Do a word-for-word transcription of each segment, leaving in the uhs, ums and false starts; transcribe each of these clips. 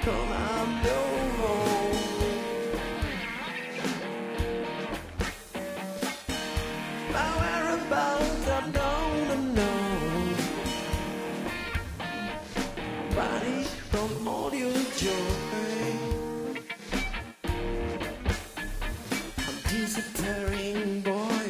'cause I'm no home. My whereabouts I don't know. Vanish from all your joy. I'm disappearing, boy.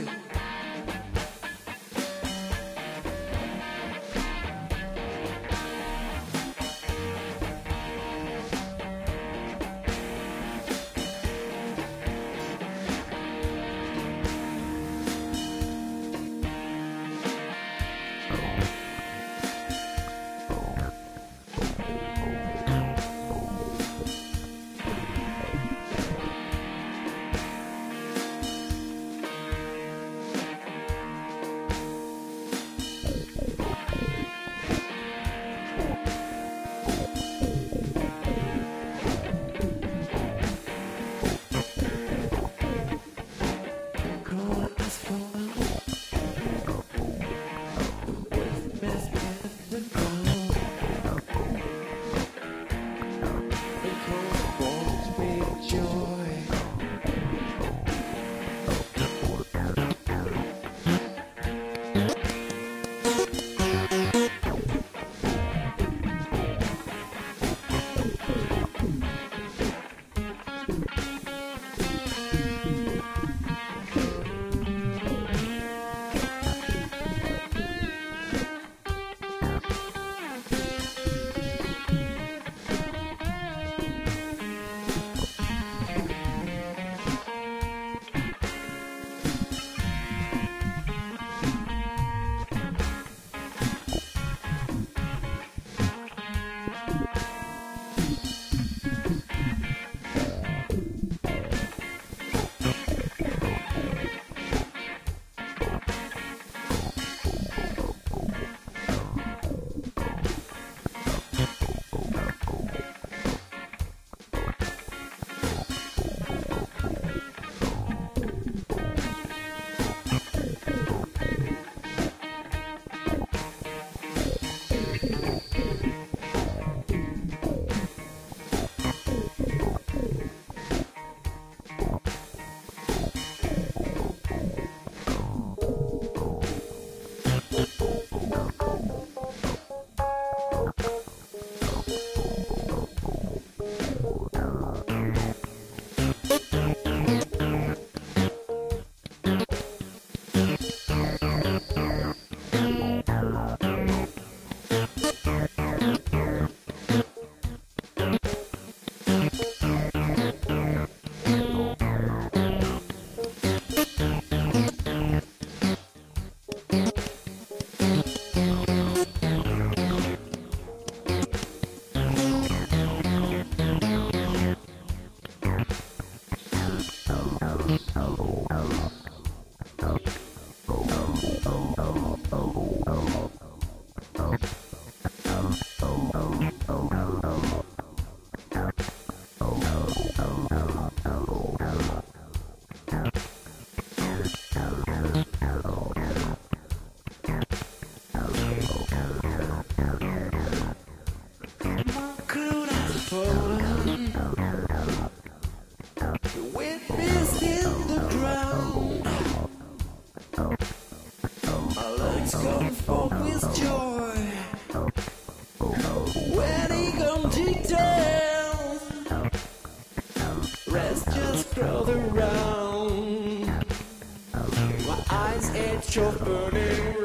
Your burning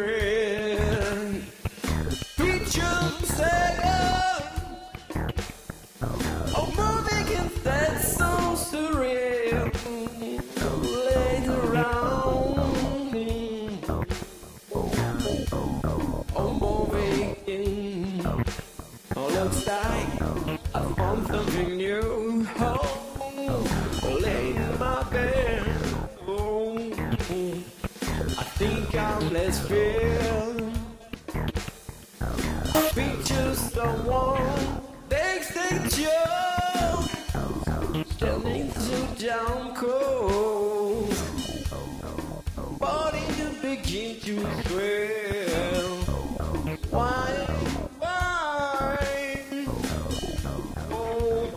red picture say oh moving instead so surreal later on oh moving oh looks like I found something new oh lay in my bed oh I think I'm less real. Picture someone takes the joke, standing so down cold, body to begin to swell. Why, why? Oh,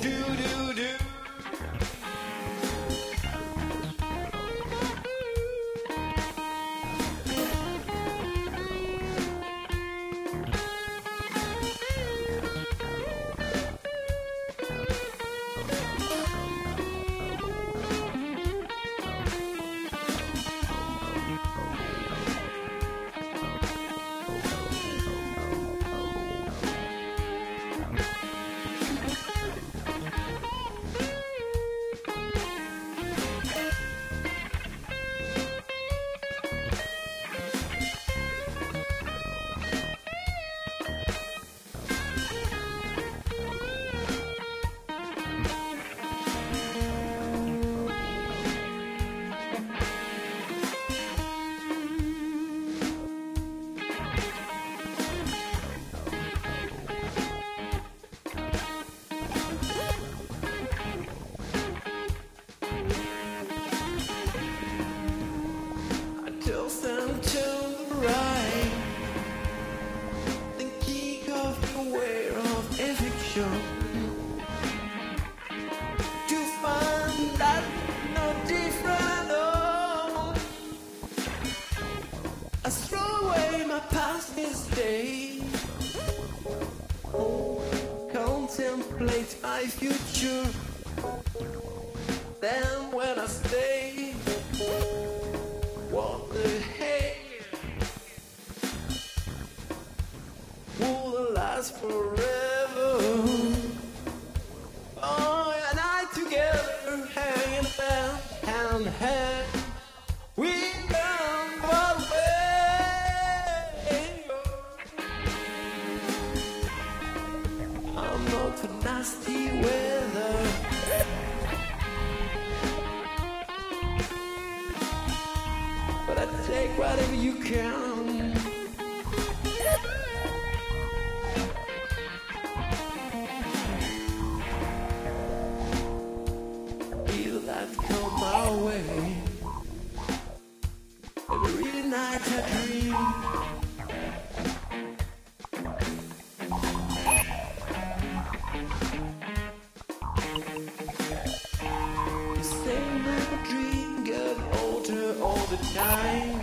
this day. Oh, contemplate my future. Then when I stay, what the heck? Will last forever? Oh, and I together, hanging hand, hand, hand. We come far away. I'm not for nasty weather, but I take whatever you can. Feel that come my way. Every night I dream. The same old dream get older all the time.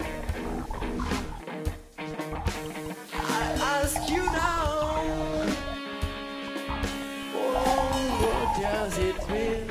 I ask you now, oh, what does it mean?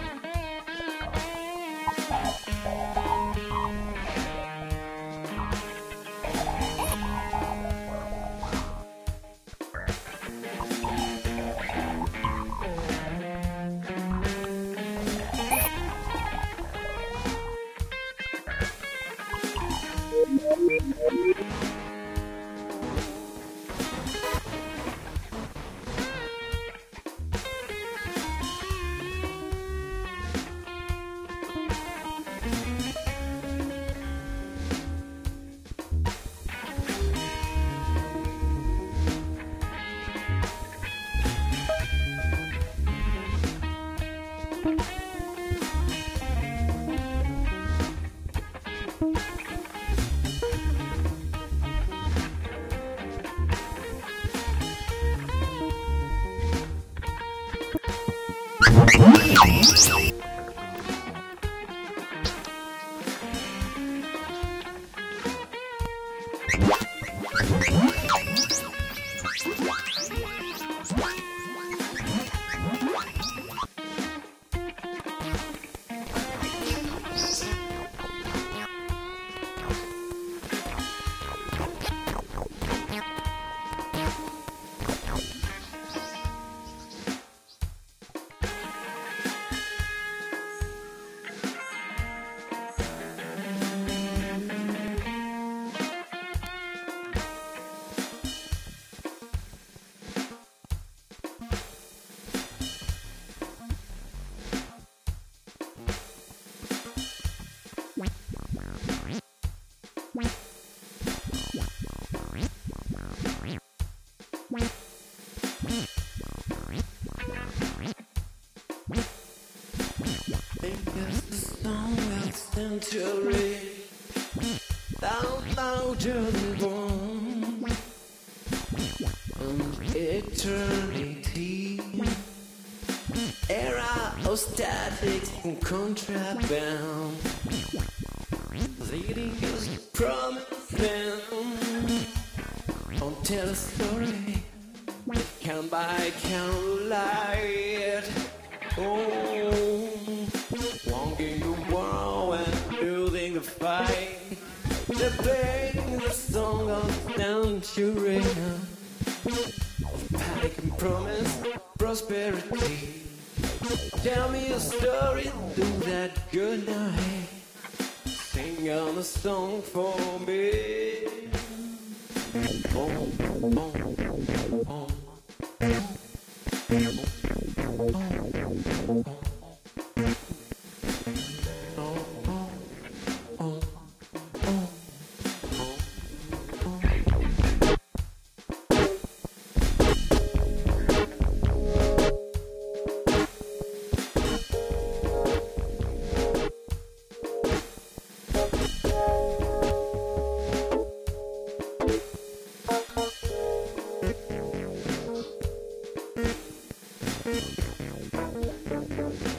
Century down louder than born and eternity, era of statics and contraband, leading us to promise them. Don't tell a story that can by candlelight. Oh, walking the wall and building the fight. The pain, the song of century of panic and promise, prosperity. Tell me a story, do that good night. Sing on a song for me. Oh, oh, oh, oh. Thank you.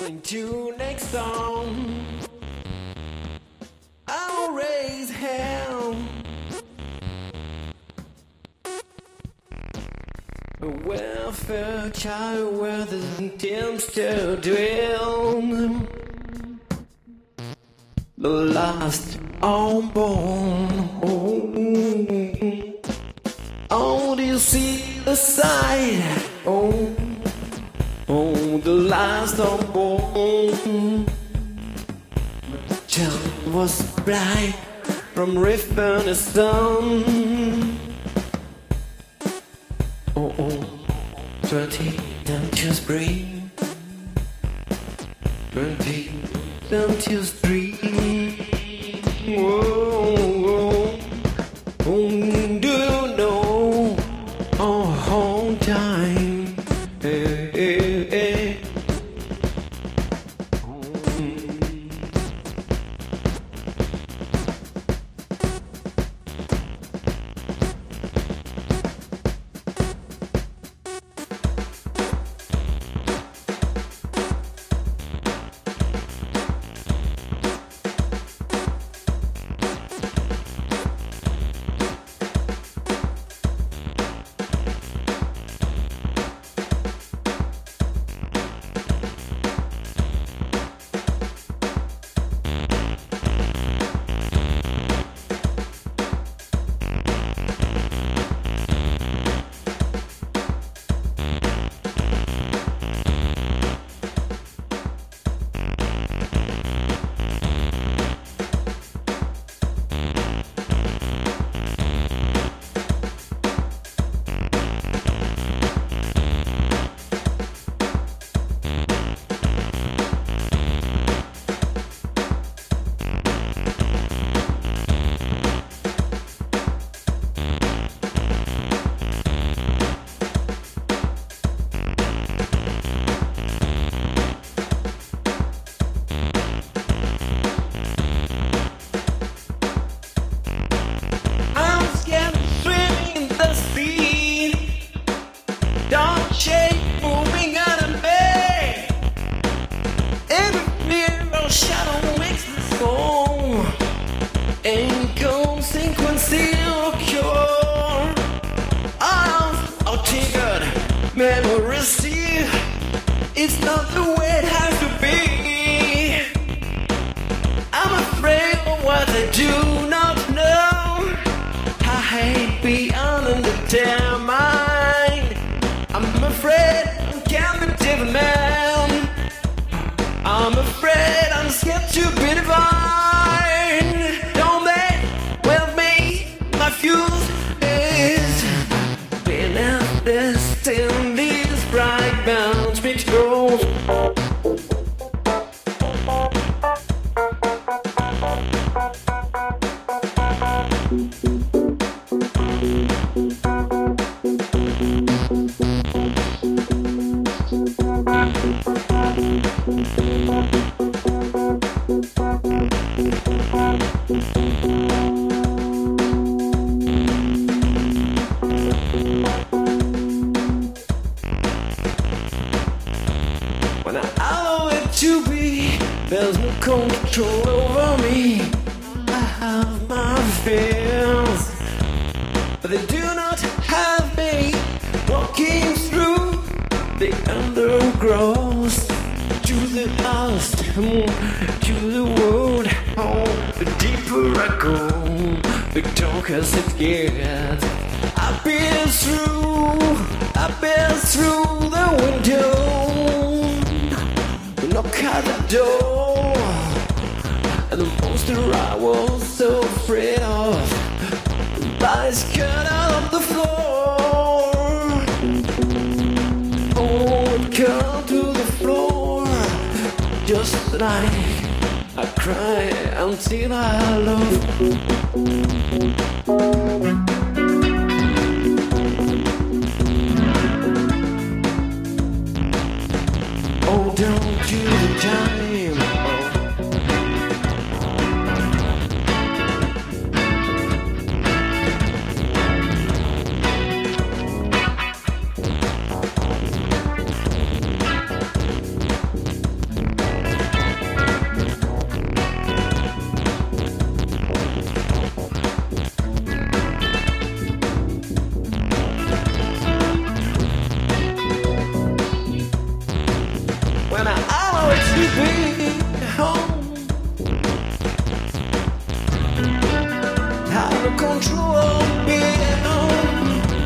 into next song. I'll raise hell. A welfare child where the Tim's still dwell. The last unborn. Oh, oh, do you see the sight? Oh, oh, the last unborn. Child was bright from rift burn the sun. Oh, oh, twenty, don't you spring? Twenty, don't you spring? Whoa, whoa. Oh, do you know our whole time? Hey, hey, hey. Memories see, it's not the way it has to be. I'm afraid of what I do not know. I hate beyond the damn mind. I'm afraid I can't be different man. I'm afraid I'm scared to be divine. Don't they with me? My fuse is being out this. In these bright bounds which goes when I allow it to be. There's no control over me. I have my fears, but they do not have me. Walking through the undergrowth to the house, to the world. Oh, the deeper I go, the darker it gets. I've been through, I've been through the window. Knock at the door, and the monster I was so afraid of lies cut out of the floor. Oh, it cut to the floor, just like I cry until I love. Oh, don't you the time. and I know it to be home. Out of control, being home.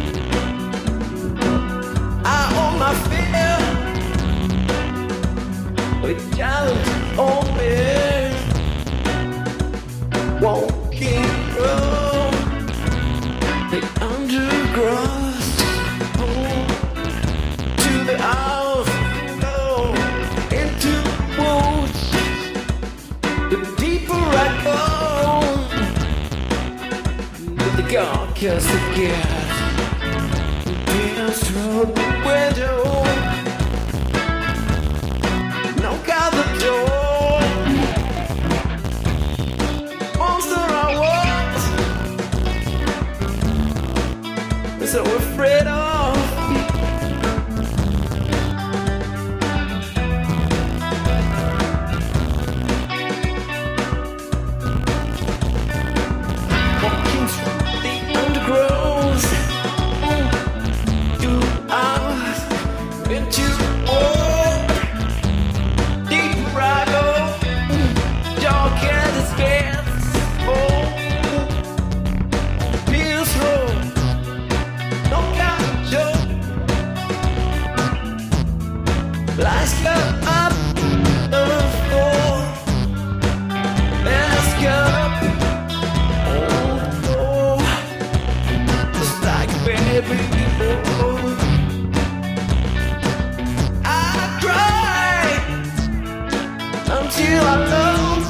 I own my fear, with challenge on me. Walking through the underground, home to the house, go into the woods. The deeper I go, the darkest it gets. Peers through the window, knock out the door. Monster I was, so afraid of. Walking through the undergrowth, you out into the world. Deeper I go, dark as it gets. Oh, feels wrong. No capture. Lights go up the floor. Let's go. Oh, oh, just like a baby. Oh, I cried until I lost.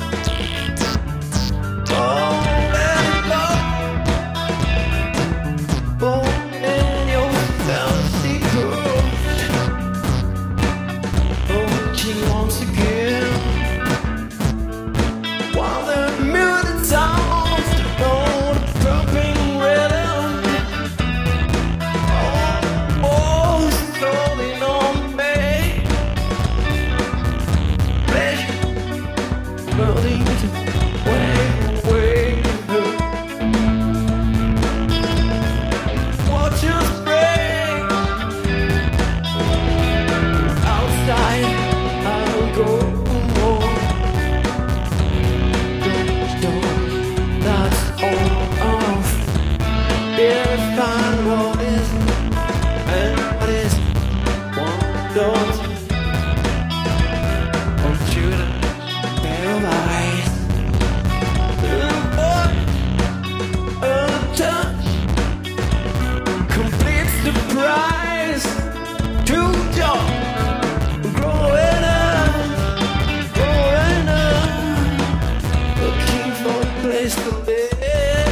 Oh, let it go. Born in your fantasy world. Watching once again, while the muted sounds on the pumping rhythm. Oh, oh, slowly on me. Pleasure building way, way. Watch you spray outside. I'll go more. Don't, that's all off. If I what is and what is one don't want you to paralyze. Little boy, a touch completes the prize. Too dark, growing up, growing up, looking for a place to live.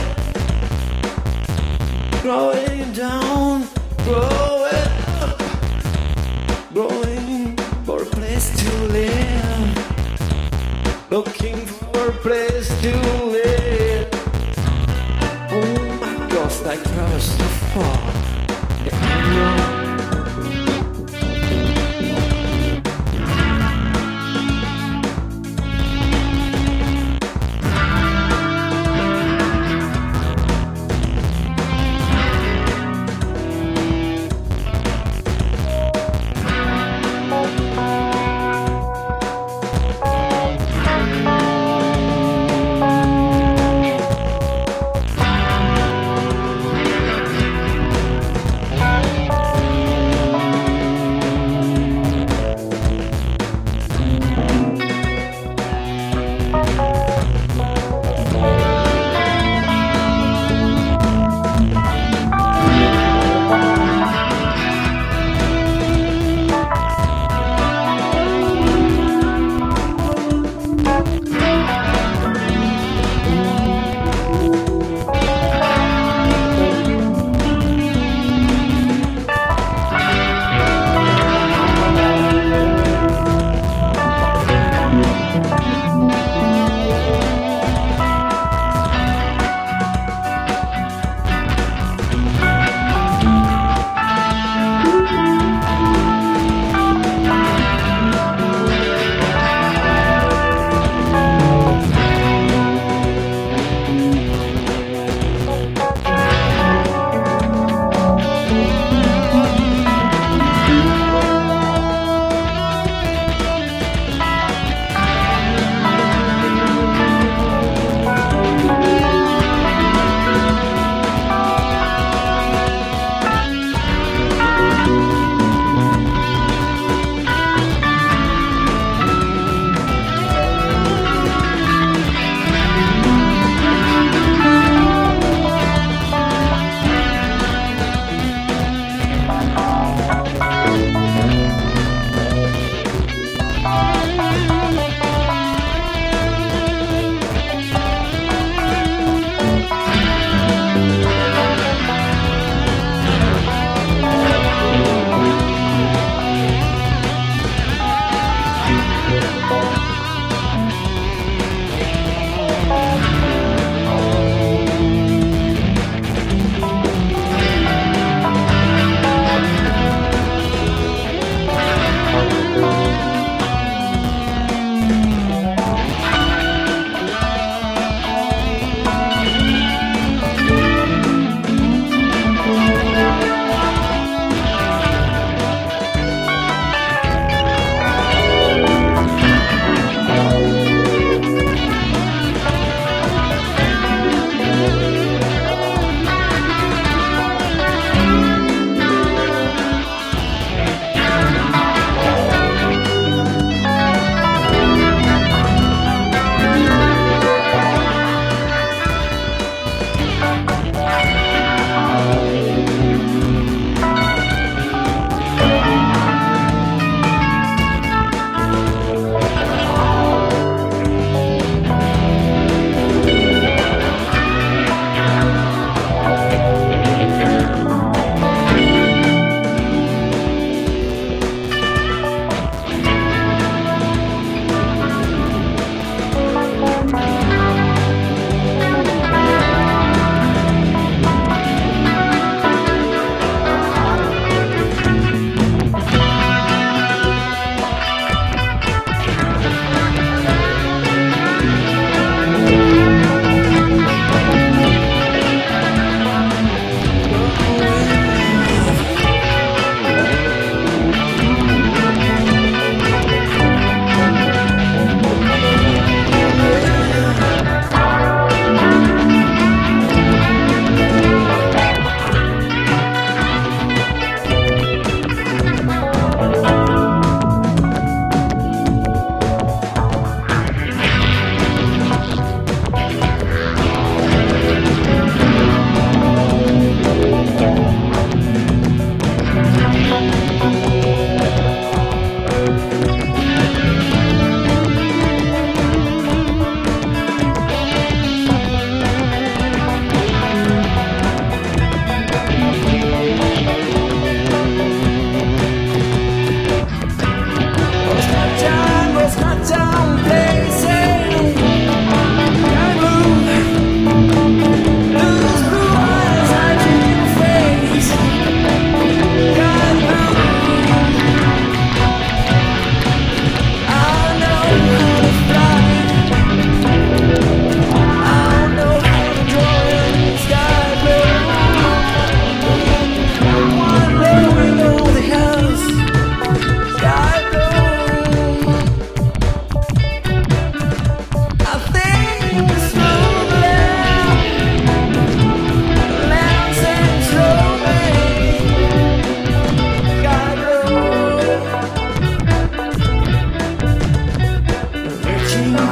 Growing down, growing up, growing for a place to live. Looking for a place to live. Oh my gosh, like cross the far. Yeah, I know.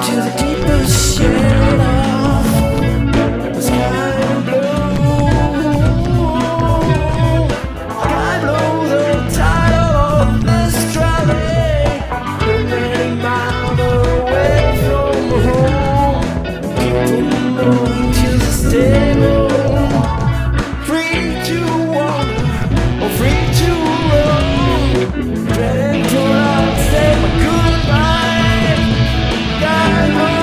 to the deepest shade of the sky blue. Sky blue, the title of this trolley. We're many miles away from home. Keep going to the stable. Free to wander or free to roam. Dreading till I say my goodbye. God,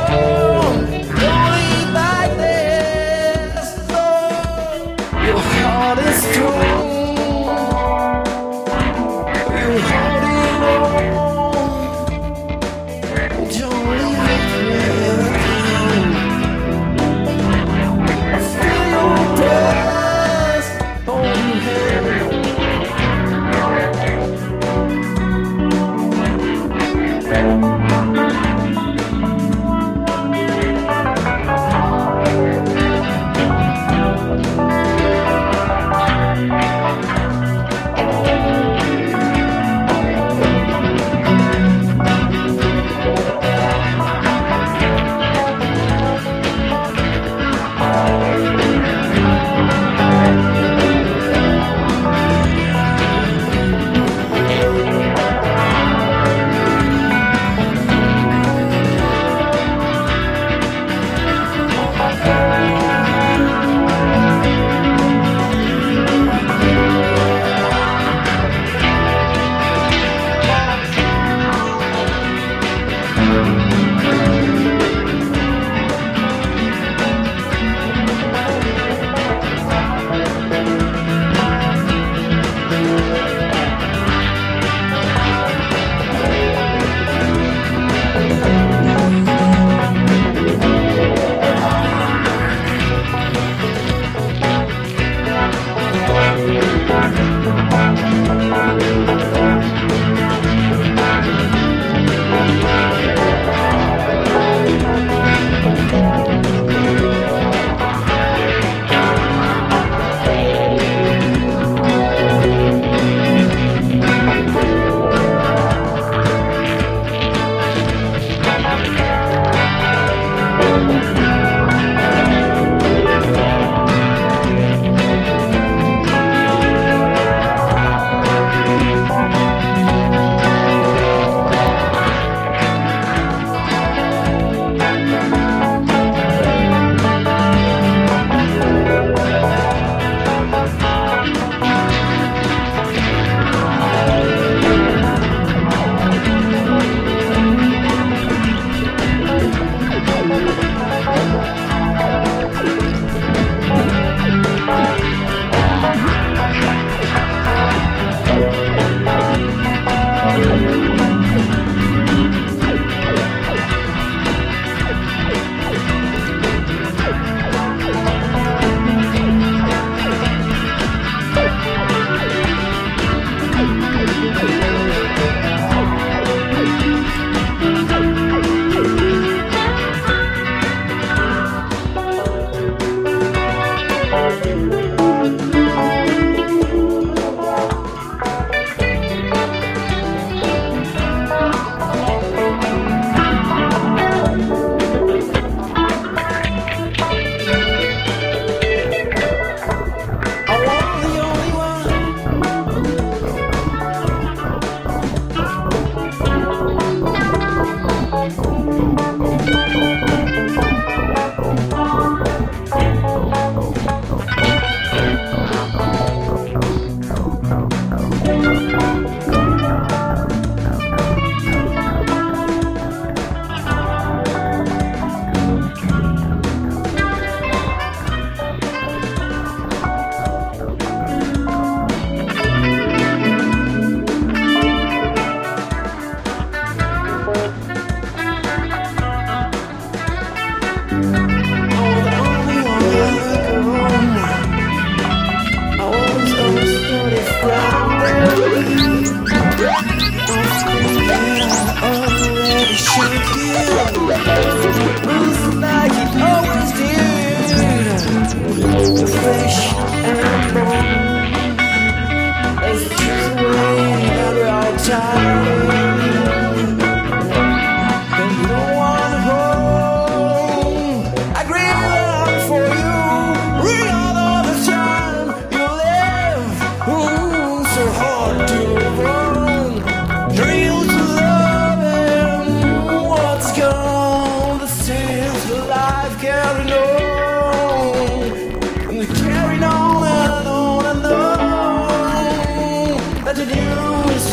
don't leave like this. Oh, your heart is strong. You're holding on. Don't leave it here. I feel your breath on your head.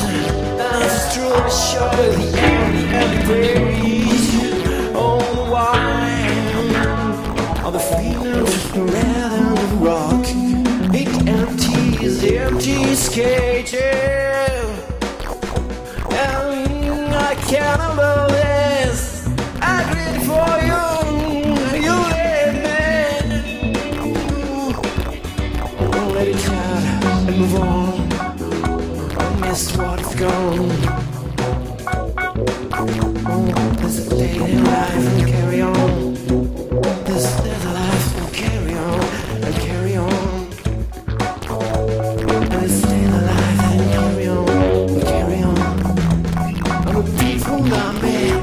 Show the empty, empty days on the wall. cages, and I can't handle this. I greed for you, you let me. Oh, let it out and move on. I missed what's gone. Oh, this is daily life and carry on. This is life and carry on and carry on. And this daily life and carry on and carry on. I'm a peaceful man.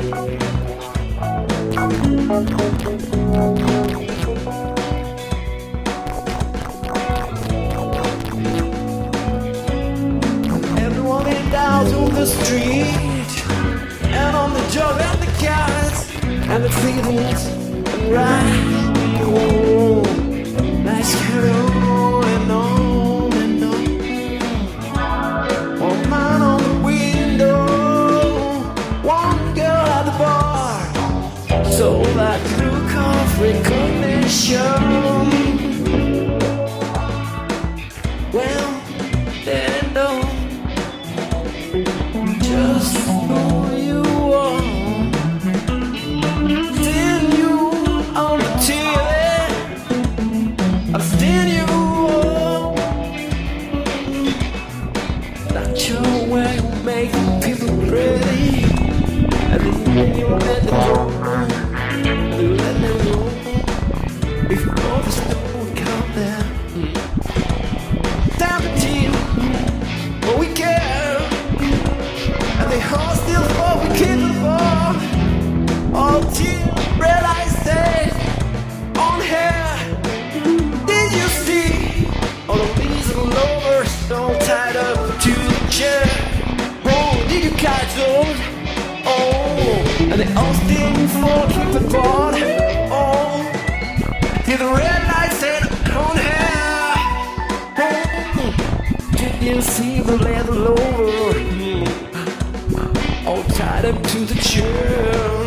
Everyone is out on the street, and on the job and the cars and the feelings and right. Oh, let's carry on and on and on. One man on the window, one girl at the bar. So that look of recognition. Well, they know just who you are. Seeing you on the T V, I've seen you. Not sure where you make people pretty, and then you let them go, and let them go. If you know the story, come there. Damn it, team, but we care. And they all still fall, we keep the ball. All team, red eyes stay on hair. Did you see all the leaves and lovers all tied up to the chair? Oh, did you catch those? Oh, and they all still fall, keep the ball. Oh, did the red lights stay on hair? Oh, did you see the leather lover? All tied up to the chair.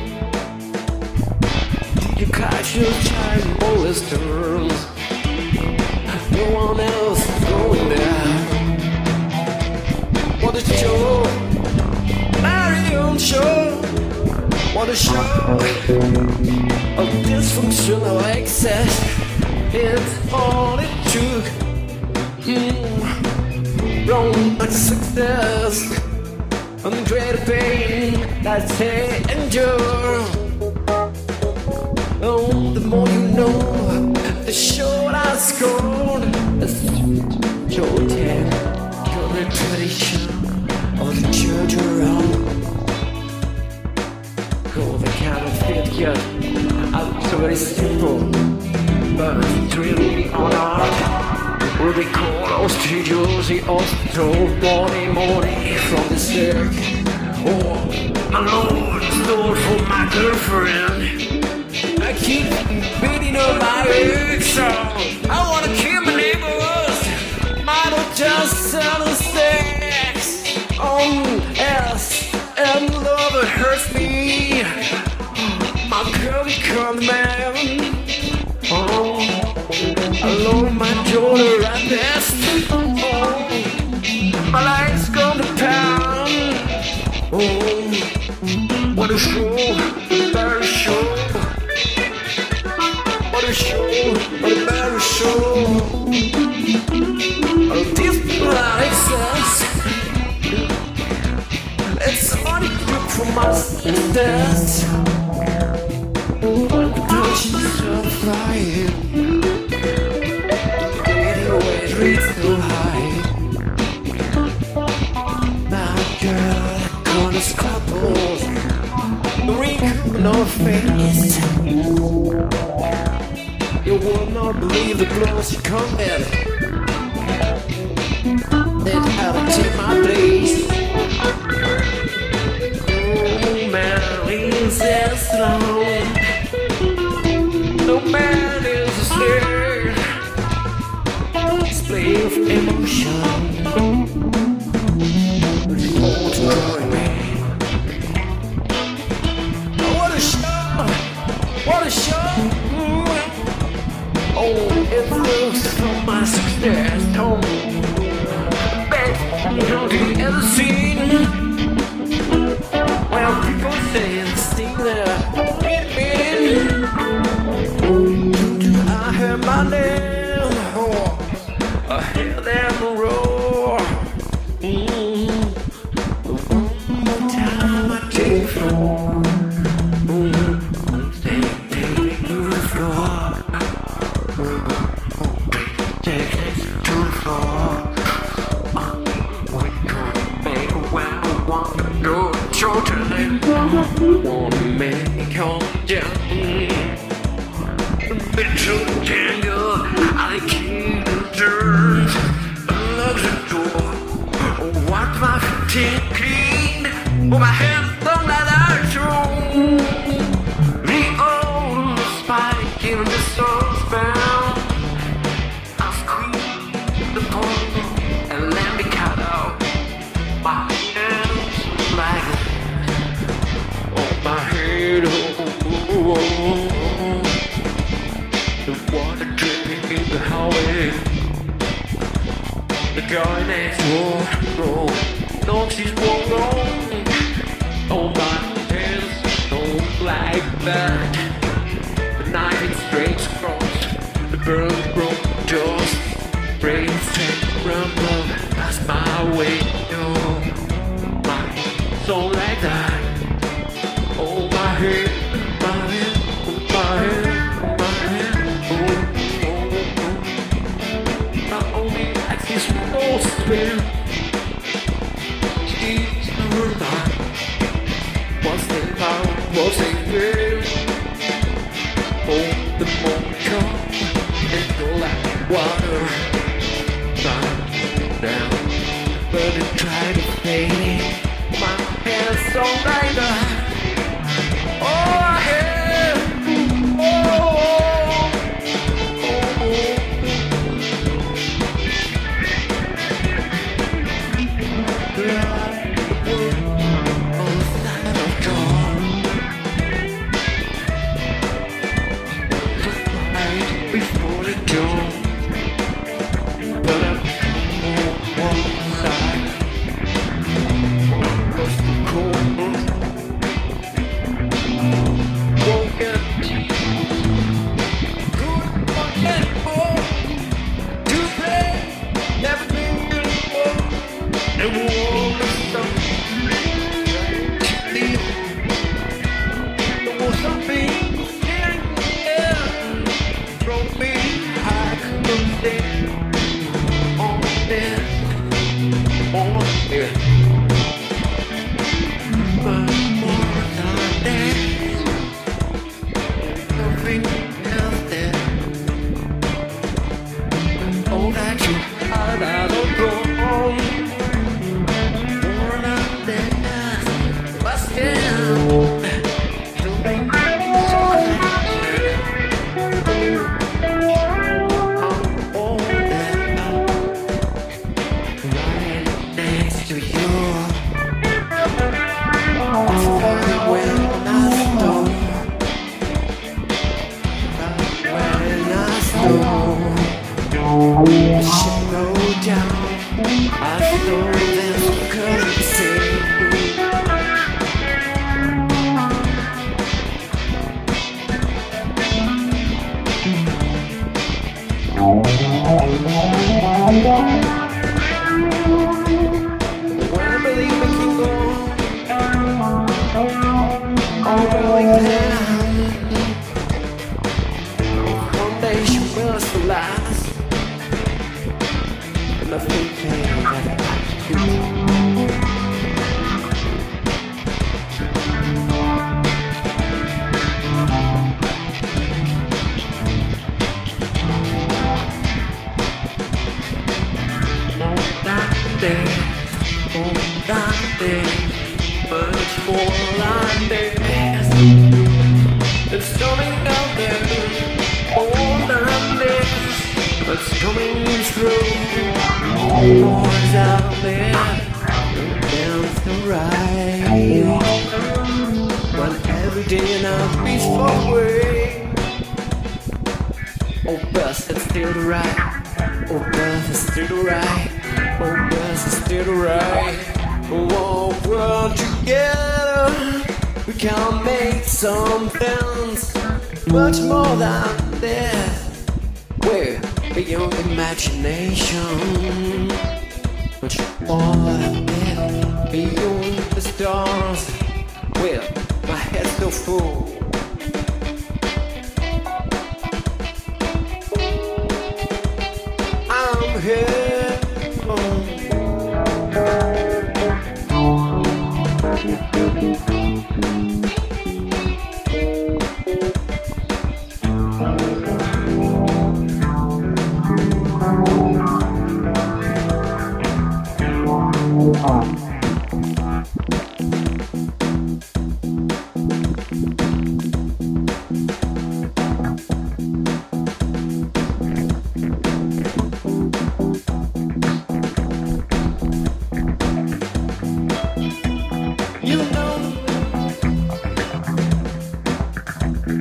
Did you catch your child molesters? No one else is going there. What a show, Marion show. What a show of dysfunctional excess. It's all it took. Mm. Wrong success. And great pain that they endure. Oh, the more you know, the short I scored. Your tale, your reputation of the church around. Oh, the counterfeit yet, I'm so very simple, but it's really on art. Will they call hostages, the hospital, morning, morning from the sick? Oh, my Lord, Lord, for my girlfriend. I keep beating up my ex. I wanna kill my neighbors. I don't just sell the sex. Oh, yes, and love hurts me. My girl become the man. Oh, I love my daughter at best. Oh, my life's gone to pound. Oh, what a show, very show. What a show, what a very show. Oh, this life says it's only good for my sisters. But she's so flying. Anyway, reach so high. My girl, gonna scuffles. The ring on her face. You will not believe the blows she come in. Then I'll take my place. Oh man, leaves as long. No man is a slave. Display of emotion. Oh, to join me. What a show! What a show! Oh, it looks from my success home. Take it to the floor. We could make a well one good totally. Wanna make your journey. Into the tangle, I can't turn. Unlock the door. Wipe my feet clean. Put my hands on that iron. The old spike in the soul's bound. I squeeze the pole and let me cut out my hands like on my head. Oh, oh, oh, oh. The water dripping in the hallway. The guy next door, oh, knows he's wrong. Oh, my hands don't like that. The knife is straight across the burn broke jaws. Brains take rumble, that's my way. Oh, my soul like that. Oh, my head, my head, oh, my head, my head. Oh, oh, oh. Not only like this whole spin. She's her mind. What's the power? What's the will? Oh, the moment comes and go like water. Down, down, but it tried to fade it. My hands so like that. Oh, I have. Oh, oh, oh, before the dawn, but I'm on one side. What's the cold? Won't get good forget more. To play, never been before. And won't stop. There was something in the air. Throw me high from there, on there, on there. But more than that, nothing else there. Oh, that you had out of wrong. More than that, but still, to make so to you. That's very well when I stole. When I stole, the ship go down. I stole them so couldn't see. Last, and I think that no, not there, oh, not there, but it's for line there. It's coming out there, oh, not there. It's coming through. Boys out there, down the right. Run every day and I'll be far away. Oh, bus, it's still the right. Oh, bus, it's still the right. Oh, bus, it's still the right. Oh, we're together. We can make something much more than this. We're beyond imagination, much more than this. Beyond the stars, well, my head's so full.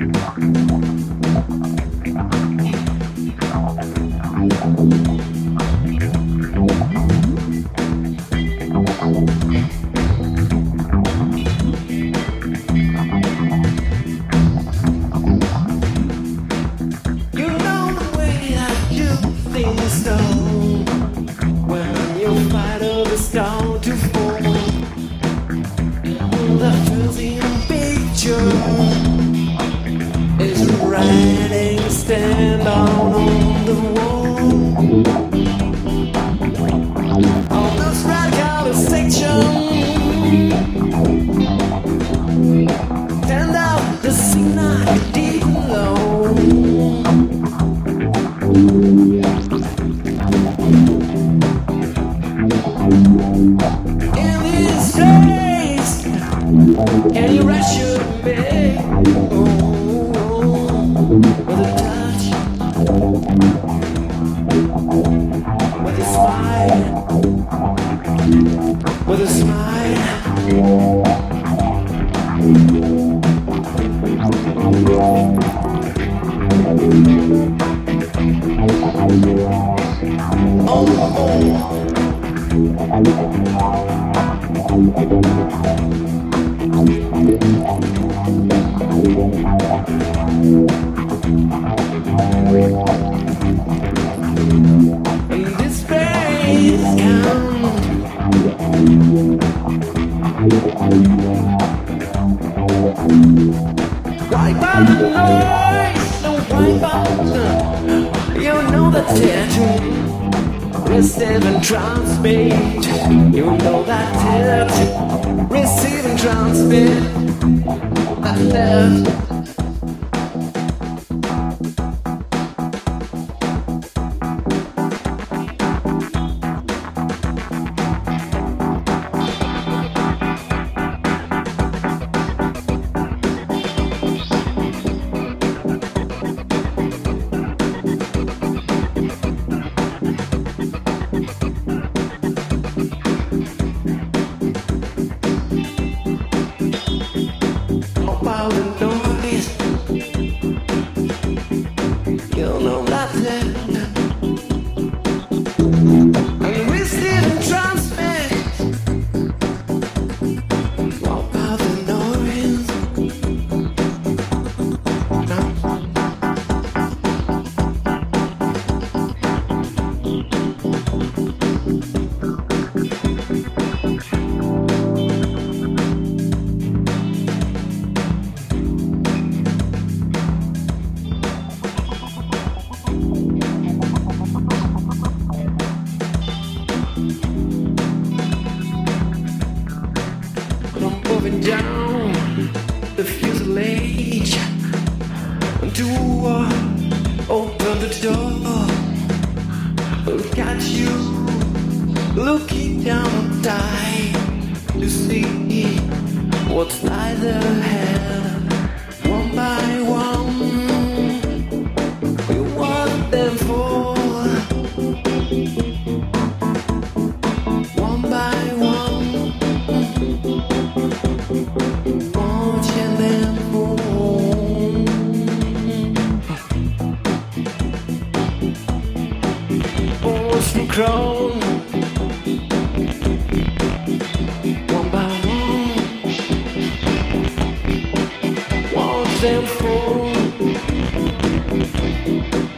them fall.